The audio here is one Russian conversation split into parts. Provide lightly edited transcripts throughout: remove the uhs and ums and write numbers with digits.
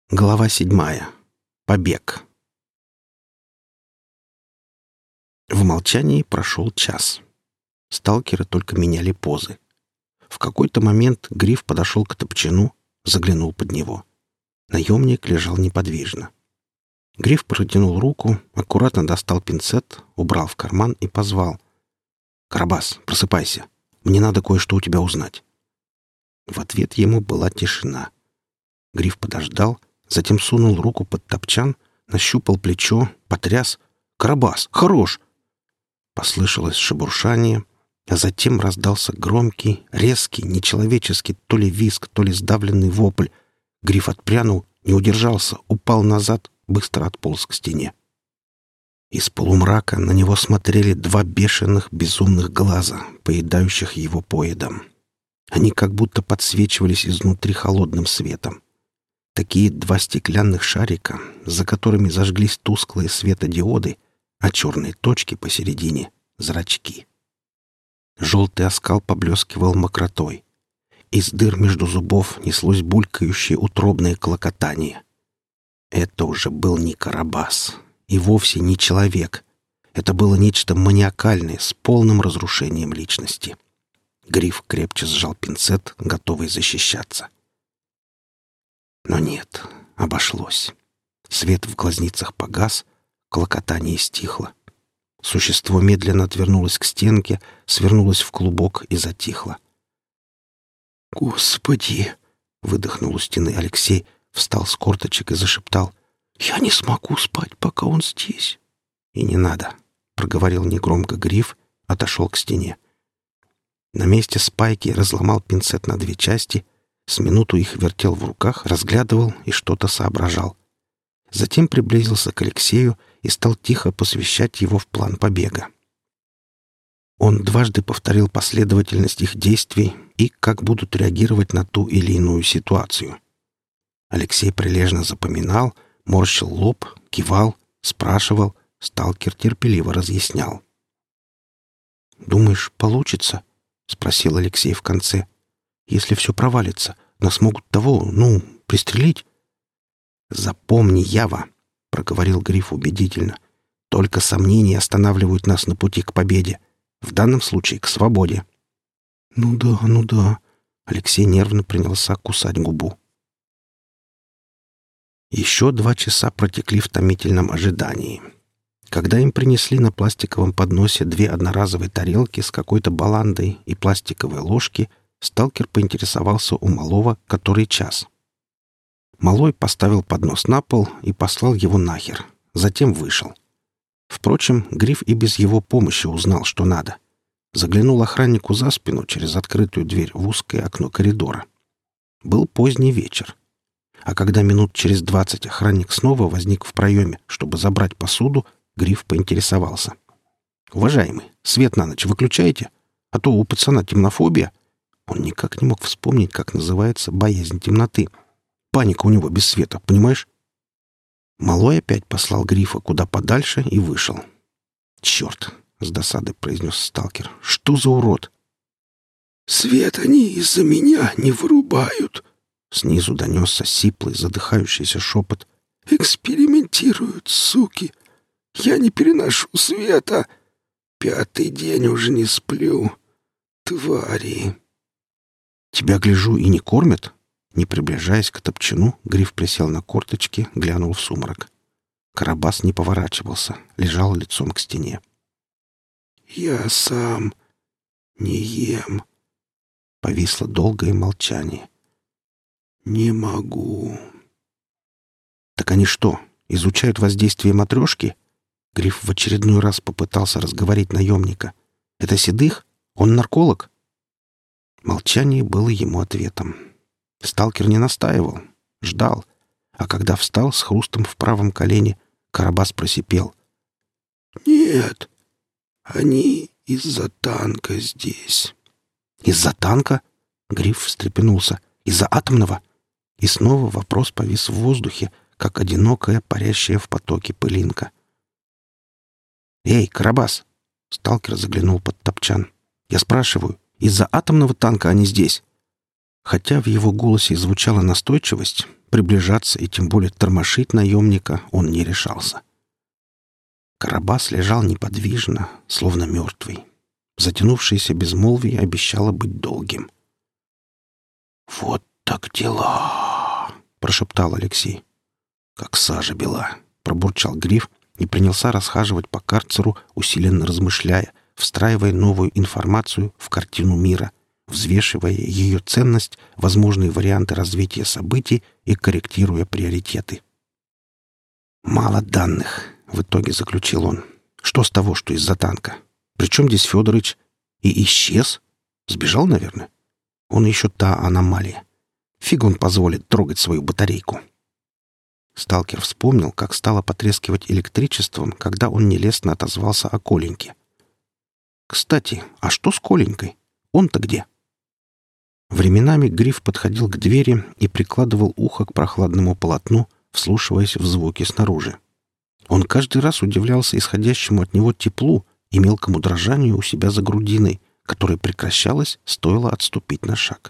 Глава 7. Побег. В молчании прошел час. Сталкеры только меняли позы. В какой-то момент Гриф подошел к топчану, заглянул под него. Наемник лежал неподвижно. Гриф протянул руку, аккуратно достал пинцет, убрал в карман и позвал. «Карабас, просыпайся. Мне надо кое-что у тебя узнать». В ответ ему была тишина. Гриф подождал, затем сунул руку под топчан, нащупал плечо, потряс. «Карабас, хорош!» Послышалось шебуршание, а затем раздался громкий, резкий, нечеловеческий то ли визг, то ли сдавленный вопль. Гриф отпрянул, не удержался, упал назад, быстро отполз к стене. Из полумрака на него смотрели два бешеных, безумных глаза, поедающих его поедом. Они как будто подсвечивались изнутри холодным светом. Такие два стеклянных шарика, за которыми зажглись тусклые светодиоды, а черные точки посередине — зрачки. Желтый оскал поблескивал мокротой. Из дыр между зубов неслось булькающее утробное клокотание. Это уже был не Карабас и вовсе не человек. Это было нечто маниакальное с полным разрушением личности. Гриф крепче сжал пинцет, готовый защищаться. Но нет, обошлось. Свет в глазницах погас, клокотание стихло. Существо медленно отвернулось к стенке, свернулось в клубок и затихло. «Господи!» — выдохнул у стены Алексей, встал с корточек и зашептал. «Я не смогу спать, пока он здесь». «И не надо», — проговорил негромко Гриф, отошел к стене. На месте спайки разломал пинцет на две части, с минуту их вертел в руках, разглядывал и что-то соображал. Затем приблизился к Алексею и стал тихо посвящать его в план побега. Он дважды повторил последовательность их действий и как будут реагировать на ту или иную ситуацию. Алексей прилежно запоминал, морщил лоб, кивал, спрашивал, сталкер терпеливо разъяснял. «Думаешь, получится?» — спросил Алексей в конце. «Если все провалится, нас могут пристрелить». «Запомни, Ява», — проговорил Гриф убедительно, — «только сомнения останавливают нас на пути к победе. В данном случае к свободе». «Ну да». Алексей нервно принялся кусать губу. Еще 2 часа протекли в томительном ожидании. Когда им принесли на пластиковом подносе 2 одноразовые тарелки с какой-то баландой и пластиковые ложки, сталкер поинтересовался у малого, который час. Малой поставил поднос на пол и послал его нахер. Затем вышел. Впрочем, Гриф и без его помощи узнал, что надо. Заглянул охраннику за спину через открытую дверь в узкое окно коридора. Был поздний вечер. А когда минут через 20 охранник снова возник в проеме, чтобы забрать посуду, Гриф поинтересовался. «Уважаемый, свет на ночь выключаете? А то у пацана темнофобия». Он никак не мог вспомнить, как называется боязнь темноты. Паника у него без света, понимаешь? Малой опять послал Грифа куда подальше и вышел. «Черт!» — с досадой произнес сталкер. «Что за урод?» «Свет они из-за меня не вырубают!» Снизу донесся сиплый, задыхающийся шепот. «Экспериментируют, суки! Я не переношу света! 5-й день уже не сплю! Твари!» «Тебя, гляжу, и не кормят?» Не приближаясь к топчану, Гриф присел на корточки, глянул в сумрак. Карабас не поворачивался, лежал лицом к стене. «Я сам не ем». Повисло долгое молчание. «Не могу». «Так они что, изучают воздействие матрешки?» Гриф в очередной раз попытался разговорить наемника. «Это Седых? Он нарколог?» Молчание было ему ответом. Сталкер не настаивал, ждал, а когда встал с хрустом в правом колене, Карабас просипел. «Нет, они из-за танка здесь». «Из-за танка?» Гриф встрепенулся. «Из-за атомного?» И снова вопрос повис в воздухе, как одинокая, парящая в потоке пылинка. «Эй, Карабас!» Сталкер заглянул под топчан. «Я спрашиваю, из-за атомного танка они здесь?» Хотя в его голосе звучала настойчивость, Приближаться и тем более тормошить наемника он не решался. Карабас лежал неподвижно, словно мертвый. Затянувшееся безмолвие обещало быть долгим. «Вот так дела!» — прошептал Алексей. «Как сажа бела!» — пробурчал Гриф и принялся расхаживать по карцеру, усиленно размышляя, встраивая новую информацию в картину мира, взвешивая ее ценность, возможные варианты развития событий и корректируя приоритеты. «Мало данных», — в итоге заключил он. «Что с того, что из-за танка? Причем здесь Федорович? И исчез? Сбежал, наверное? Он еще та аномалия. Фиг он позволит трогать свою батарейку». Сталкер вспомнил, как стало потрескивать электричеством, когда он нелестно отозвался о Коленьке. «Кстати, а что с Коленькой? Он-то где?» Временами Гриф подходил к двери и прикладывал ухо к прохладному полотну, вслушиваясь в звуки снаружи. Он каждый раз удивлялся исходящему от него теплу и мелкому дрожанию у себя за грудиной, которое прекращалось, стоило отступить на шаг.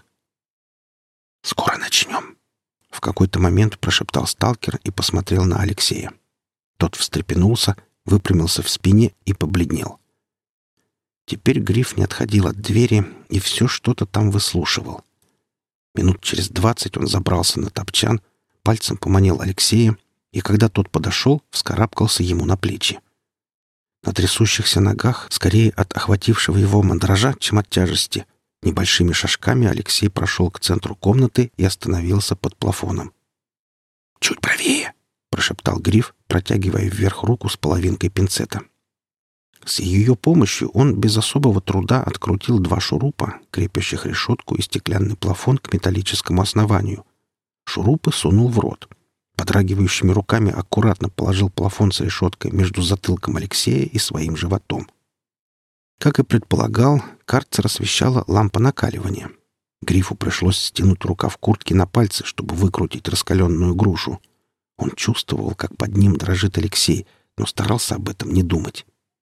«Скоро начнем», — в какой-то момент прошептал сталкер и посмотрел на Алексея. Тот встрепенулся, выпрямился в спине и побледнел. Теперь Гриф не отходил от двери и все что-то там выслушивал. Минут через 20 он забрался на топчан, пальцем поманил Алексея, и когда тот подошел, вскарабкался ему на плечи. На трясущихся ногах, скорее от охватившего его мандража, чем от тяжести, небольшими шажками Алексей прошел к центру комнаты и остановился под плафоном. «Чуть правее!» — прошептал Гриф, протягивая вверх руку с половинкой пинцета. С ее помощью он без особого труда открутил 2 шурупа, крепящих решетку и стеклянный плафон к металлическому основанию. Шурупы сунул в рот. Подрагивающими руками аккуратно положил плафон с решеткой между затылком Алексея и своим животом. Как и предполагал, карцер освещала лампа накаливания. Грифу пришлось стянуть рукав куртки на пальцы, чтобы выкрутить раскаленную грушу. Он чувствовал, как под ним дрожит Алексей, но старался об этом не думать.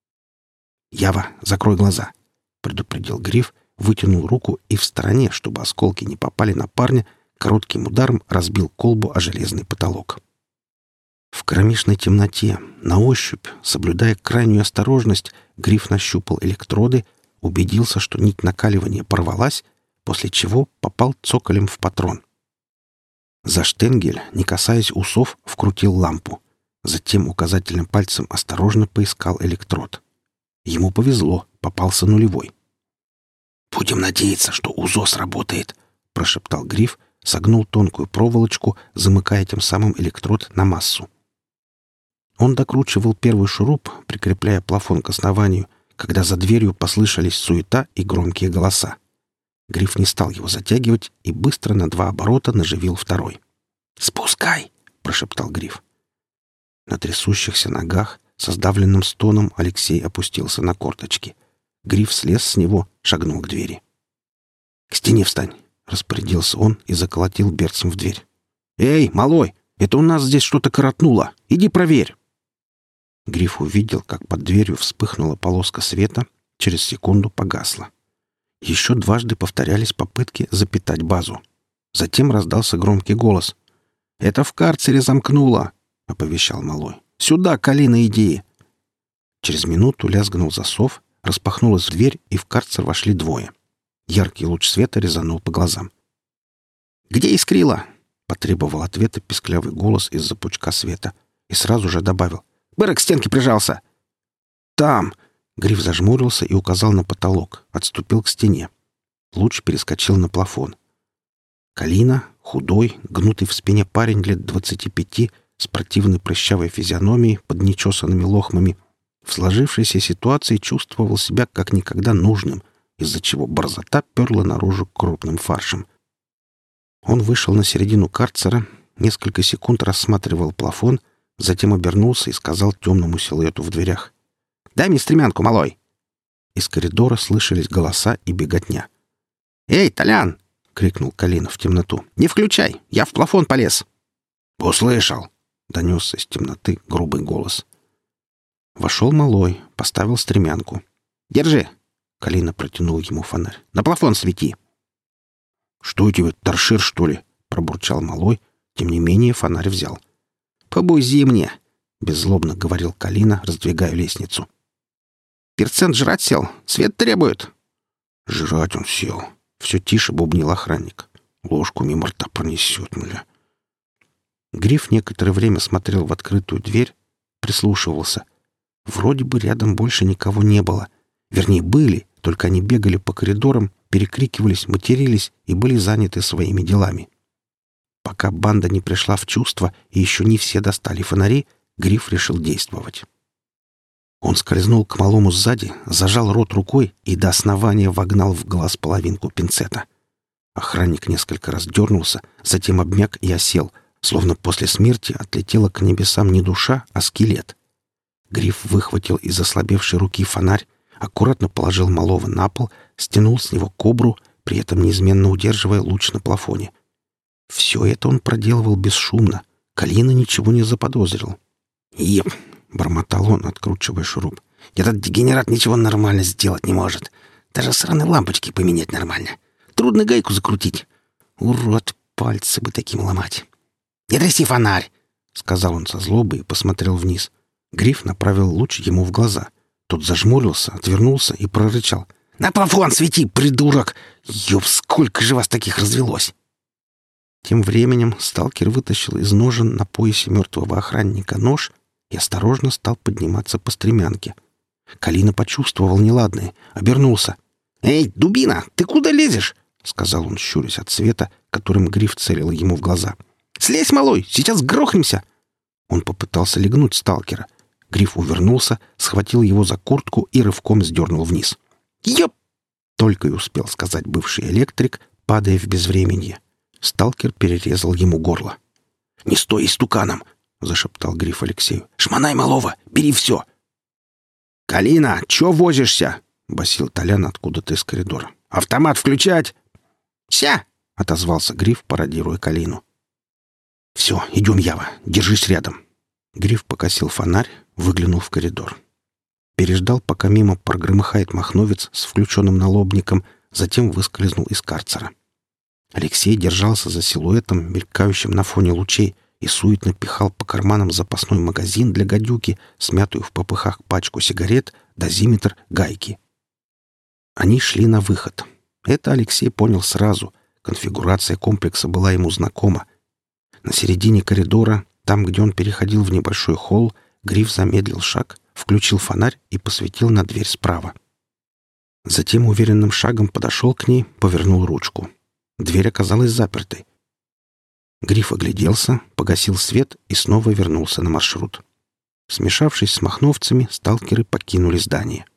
«Ява, закрой глаза!» — предупредил Гриф, вытянул руку и в стороне, чтобы осколки не попали на парня, коротким ударом разбил колбу о железный потолок. В кромешной темноте, на ощупь, соблюдая крайнюю осторожность, Гриф нащупал электроды, убедился, что нить накаливания порвалась, после чего попал цоколем в патрон. За штенгель, не касаясь усов, вкрутил лампу. Затем указательным пальцем осторожно поискал электрод. Ему повезло, попался нулевой. «Будем надеяться, что УЗО сработает», — прошептал Гриф, согнул тонкую проволочку, замыкая тем самым электрод на массу. Он докручивал первый шуруп, прикрепляя плафон к основанию, когда за дверью послышались суета и громкие голоса. Гриф не стал его затягивать и быстро на 2 оборота наживил второй. «Спускай!» — прошептал Гриф. На трясущихся ногах со сдавленным стоном Алексей опустился на корточки. Гриф слез с него, шагнул к двери. «К стене встань!» — распорядился он и заколотил берцем в дверь. «Эй, малой, это у нас здесь что-то коротнуло! Иди проверь!» Гриф увидел, как под дверью вспыхнула полоска света, через секунду погасла. Еще дважды повторялись попытки запитать базу. Затем раздался громкий голос. «Это в карцере замкнуло!» — оповещал малой. «Сюда, Калина, иди!» Через минуту лязгнул засов, распахнулась дверь, и в карцер вошли 2. Яркий луч света резанул по глазам. «Где Искрила?» — потребовал ответа писклявый голос из-за пучка света. И сразу же добавил. «Бырок к стенке прижался!» «Там!» — Гриф зажмурился и указал на потолок, отступил к стене. Луч перескочил на плафон. Калина, худой, гнутый в спине парень лет 25, с противной прыщавой физиономией под нечесанными лохмами, в сложившейся ситуации чувствовал себя как никогда нужным, из-за чего борзота перла наружу крупным фаршем. Он вышел на середину карцера, несколько секунд рассматривал плафон, затем обернулся и сказал темному силуэту в дверях. «Дай мне стремянку, малой!» Из коридора слышались голоса и беготня. «Эй, Толян!» — крикнул Калина в темноту. «Не включай! Я в плафон полез!» «Услышал!» — донесся из темноты грубый голос. Вошел малой, поставил стремянку. «Держи!» — Калина протянул ему фонарь. «На плафон свети!» «Что у тебя, торшер, что ли?» — пробурчал малой, Тем не менее фонарь взял. «Побузи мне!» — беззлобно говорил Калина, раздвигая лестницу. «Перцент жрать сел. Свет требует». «Жрать он сел». Все тише бубнил охранник. «Ложку мимо рта пронесет, мля». Гриф некоторое время смотрел в открытую дверь, прислушивался. Вроде бы рядом больше никого не было. Вернее, были, только они бегали по коридорам, перекрикивались, матерились и были заняты своими делами. Пока банда не пришла в чувство и еще не все достали фонари, Гриф решил действовать. Он скользнул к малому сзади, зажал рот рукой и до основания вогнал в глаз половинку пинцета. Охранник несколько раз дернулся, затем обмяк и осел, словно после смерти отлетела к небесам не душа, а скелет. Гриф выхватил из ослабевшей руки фонарь, аккуратно положил малого на пол, стянул с него кобру, при этом неизменно удерживая луч на плафоне. Все это он проделывал бесшумно. Калина ничего не заподозрил. «Еп!» — бормотал он, откручивая шуруп. «Этот дегенерат ничего нормально сделать не может. Даже сраные лампочки поменять нормально. Трудно гайку закрутить. Урод, пальцы бы таким ломать!» «Не тряси фонарь!» — сказал он со злобой и посмотрел вниз. Гриф направил луч ему в глаза. Тот зажмурился, отвернулся и прорычал. «На плафон свети, придурок! Ёб, сколько же вас таких развелось!» Тем временем сталкер вытащил из ножен на поясе мертвого охранника нож и осторожно стал подниматься по стремянке. Калина почувствовал неладное, обернулся. «Эй, дубина, ты куда лезешь?» — сказал он, щурясь от света, которым Гриф целил ему в глаза. «Слезь, малой, сейчас грохнемся!» Он попытался легнуть сталкера. Гриф увернулся, схватил его за куртку и рывком сдернул вниз. «Ёп!» — только и успел сказать бывший электрик, падая в безвременье. Сталкер перерезал ему горло. «Не стой истуканом!» — зашептал Гриф Алексею. «Шмонай малого! Бери все!» «Калина, чё возишься?» — басил Толян откуда-то из коридора. «Автомат включать!» «Ся!» — отозвался Гриф, пародируя Калину. «Все, идем, Ява, держись рядом». Гриф покосил фонарь, выглянул в коридор. Переждал, пока мимо прогромыхает махновец с включенным налобником, затем выскользнул из карцера. Алексей держался за силуэтом, мелькающим на фоне лучей, и суетно пихал по карманам запасной магазин для гадюки, смятую в попыхах пачку сигарет, дозиметр, гайки. Они шли на выход. Это Алексей понял сразу. Конфигурация комплекса была ему знакома. На середине коридора, там, где он переходил в небольшой холл, Гриф замедлил шаг, включил фонарь и посветил на дверь справа. Затем уверенным шагом подошел к ней, повернул ручку. Дверь оказалась запертой. Гриф огляделся, погасил свет и снова вернулся на маршрут. Смешавшись с махновцами, сталкеры покинули здание.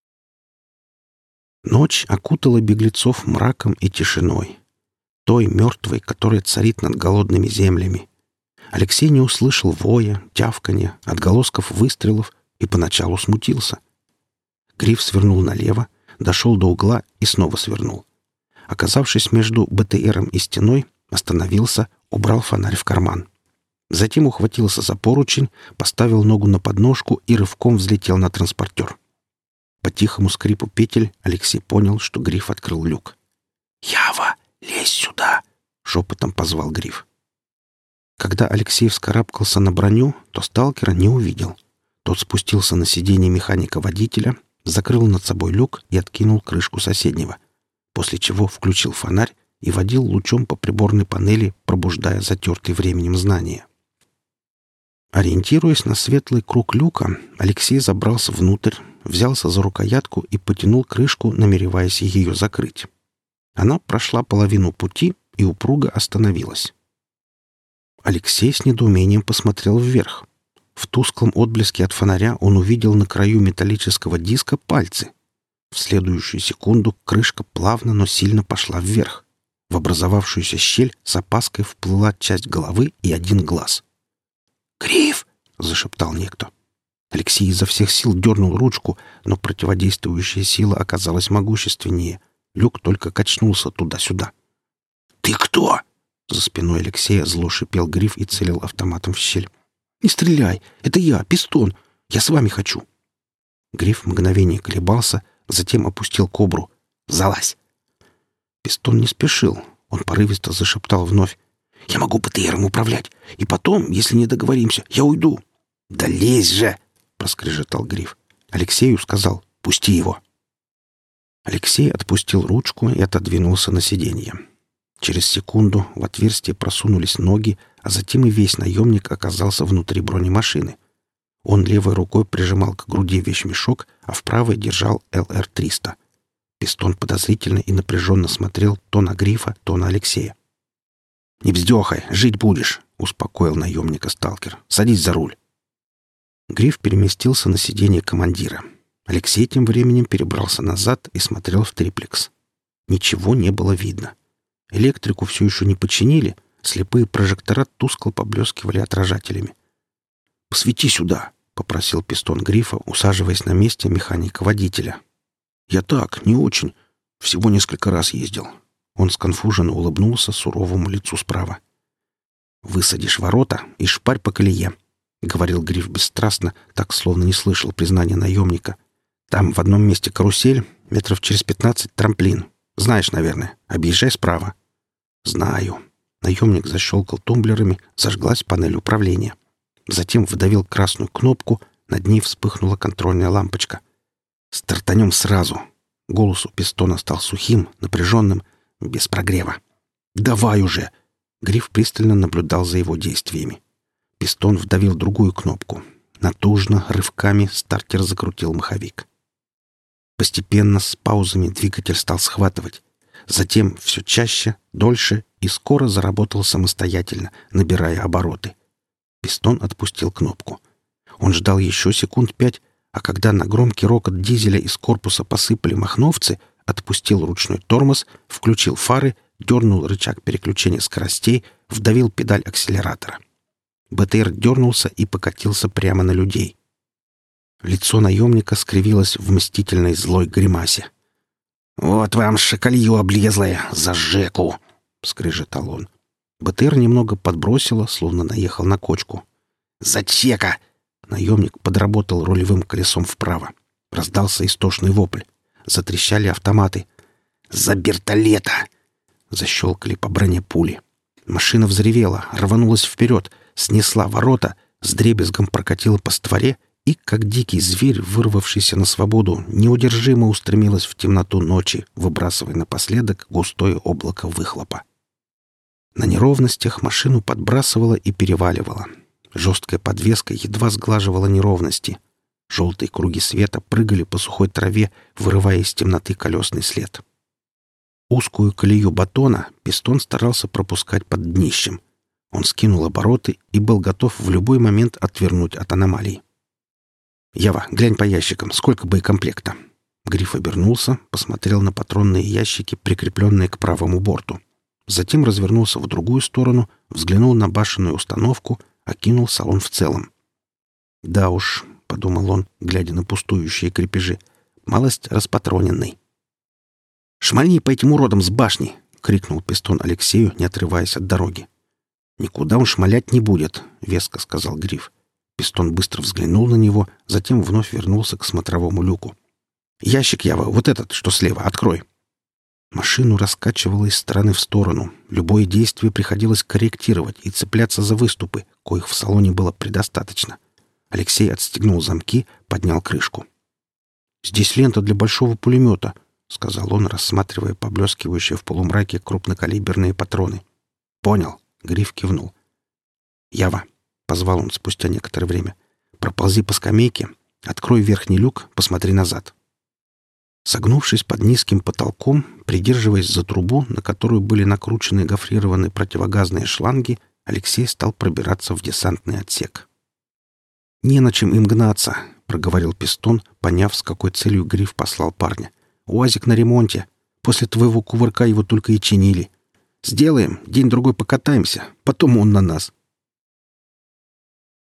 Ночь окутала беглецов мраком и тишиной. Той мертвой, которая царит над голодными землями. Алексей не услышал воя, тявканья, отголосков выстрелов и поначалу смутился. Гриф свернул налево, дошел до угла и снова свернул. Оказавшись между БТРом и стеной, остановился, убрал фонарь в карман. Затем ухватился за поручень, поставил ногу на подножку и рывком взлетел на транспортер. По тихому скрипу петель Алексей понял, что Гриф открыл люк. «Ява, лезь сюда!» — шепотом позвал Гриф. Когда Алексей вскарабкался на броню, то сталкера не увидел. Тот спустился на сиденье механика-водителя, закрыл над собой люк и откинул крышку соседнего, после чего включил фонарь и водил лучом по приборной панели, пробуждая затертые временем знания. Ориентируясь на светлый круг люка, Алексей забрался внутрь, взялся за рукоятку и потянул крышку, намереваясь ее закрыть. Она прошла половину пути и упруго остановилась. Алексей с недоумением посмотрел вверх. В тусклом отблеске от фонаря он увидел на краю металлического диска пальцы. В следующую секунду крышка плавно, но сильно пошла вверх. В образовавшуюся щель с опаской вплыла часть головы и один глаз. «Гриф!» — зашептал некто. Алексей изо всех сил дернул ручку, но противодействующая сила оказалась могущественнее. Люк только качнулся туда-сюда. «Ты кто?» — за спиной Алексея зло шипел Гриф и целил автоматом в щель. «Не стреляй! Это я, Пистон! Я с вами хочу!» Гриф мгновение колебался, затем опустил кобру. «Залазь!» Пистон не спешил. Он порывисто зашептал вновь. Я могу БТРом управлять. И потом, если не договоримся, я уйду». «Да лезь же!» — проскрежетал Гриф. Алексею сказал: «Пусти его». Алексей отпустил ручку и отодвинулся на сиденье. Через секунду в отверстие просунулись ноги, а затем и весь наемник оказался внутри бронемашины. Он левой рукой прижимал к груди вещмешок, а в правой держал ЛР-300. Пистон подозрительно и напряженно смотрел то на Грифа, то на Алексея. «Не бздехай, жить будешь», — успокоил наемника сталкер. «Садись за руль». Гриф переместился на сиденье командира. Алексей тем временем перебрался назад и смотрел в триплекс. Ничего не было видно. Электрику все еще не починили, слепые прожектора тускло поблескивали отражателями. «Посвети сюда», — попросил пистон Грифа, усаживаясь на месте механика-водителя. «Я так, не очень. Всего несколько раз ездил». Он сконфуженно улыбнулся суровому лицу справа. «Высадишь ворота и шпарь по колее», — говорил Гриф бесстрастно, так словно не слышал признания наемника. «Там в одном месте карусель, метров через 15 трамплин. Знаешь, наверное. Объезжай справа». «Знаю». Наемник защелкал тумблерами, зажглась панель управления. Затем вдавил красную кнопку, над ней вспыхнула контрольная лампочка. «Стартанем сразу». Голос у пистона стал сухим, напряженным, без прогрева. «Давай уже!» Гриф пристально наблюдал за его действиями. Пистон вдавил другую кнопку. Натужно, рывками стартер закрутил маховик. Постепенно, с паузами, двигатель стал схватывать. Затем все чаще, дольше и скоро заработал самостоятельно, набирая обороты. Пистон отпустил кнопку. Он ждал еще секунд 5, а когда на громкий рокот дизеля из корпуса посыпали махновцы, отпустил ручной тормоз, включил фары, дернул рычаг переключения скоростей, вдавил педаль акселератора. БТР дернулся и покатился прямо на людей. Лицо наемника скривилось в мстительной злой гримасе. «Вот вам шакалью облезлое, за жеку!» — скрежетал он. БТР немного подбросило, словно наехал на кочку. «За чека!» — наемник подработал рулевым колесом вправо. Раздался истошный вопль. Затрещали автоматы. «За бертолета!» Защелкали по броне пули. Машина взревела, рванулась вперед, снесла ворота, с дребезгом прокатила по створе и, как дикий зверь, вырвавшийся на свободу, неудержимо устремилась в темноту ночи, выбрасывая напоследок густое облако выхлопа. На неровностях машину подбрасывала и переваливала. Жесткая подвеска едва сглаживала неровности. Желтые круги света прыгали по сухой траве, вырывая из темноты колесный след. Узкую колею батона пистон старался пропускать под днищем. Он скинул обороты и был готов в любой момент отвернуть от аномалий. «Ява, глянь по ящикам, сколько боекомплекта?» Гриф обернулся, посмотрел на патронные ящики, прикрепленные к правому борту. Затем развернулся в другую сторону, взглянул на башенную установку, окинул салон в целом. «Да уж», — подумал он, глядя на пустующие крепежи, — «малость распатроненный». «Шмальни по этим уродам с башни!» — крикнул пистон Алексею, не отрываясь от дороги. «Никуда он шмалять не будет», — веско сказал Гриф. Пистон быстро взглянул на него, затем вновь вернулся к смотровому люку. «Ящик, Ява, вот этот, что слева, открой». Машину раскачивало из стороны в сторону. Любое действие приходилось корректировать и цепляться за выступы, коих в салоне было предостаточно. Алексей отстегнул замки, поднял крышку. «Здесь лента для большого пулемета», — сказал он, рассматривая поблескивающие в полумраке крупнокалиберные патроны. «Понял», — Гриф кивнул. «Ява», — позвал он спустя некоторое время, — «проползи по скамейке, открой верхний люк, посмотри назад». Согнувшись под низким потолком, придерживаясь за трубу, на которую были накручены гофрированные противогазные шланги, Алексей стал пробираться в десантный отсек. «Не на чем им гнаться», — проговорил пистон, поняв, с какой целью Гриф послал парня. «УАЗик на ремонте. После твоего кувырка его только и чинили. Сделаем, день-другой покатаемся, потом он на нас».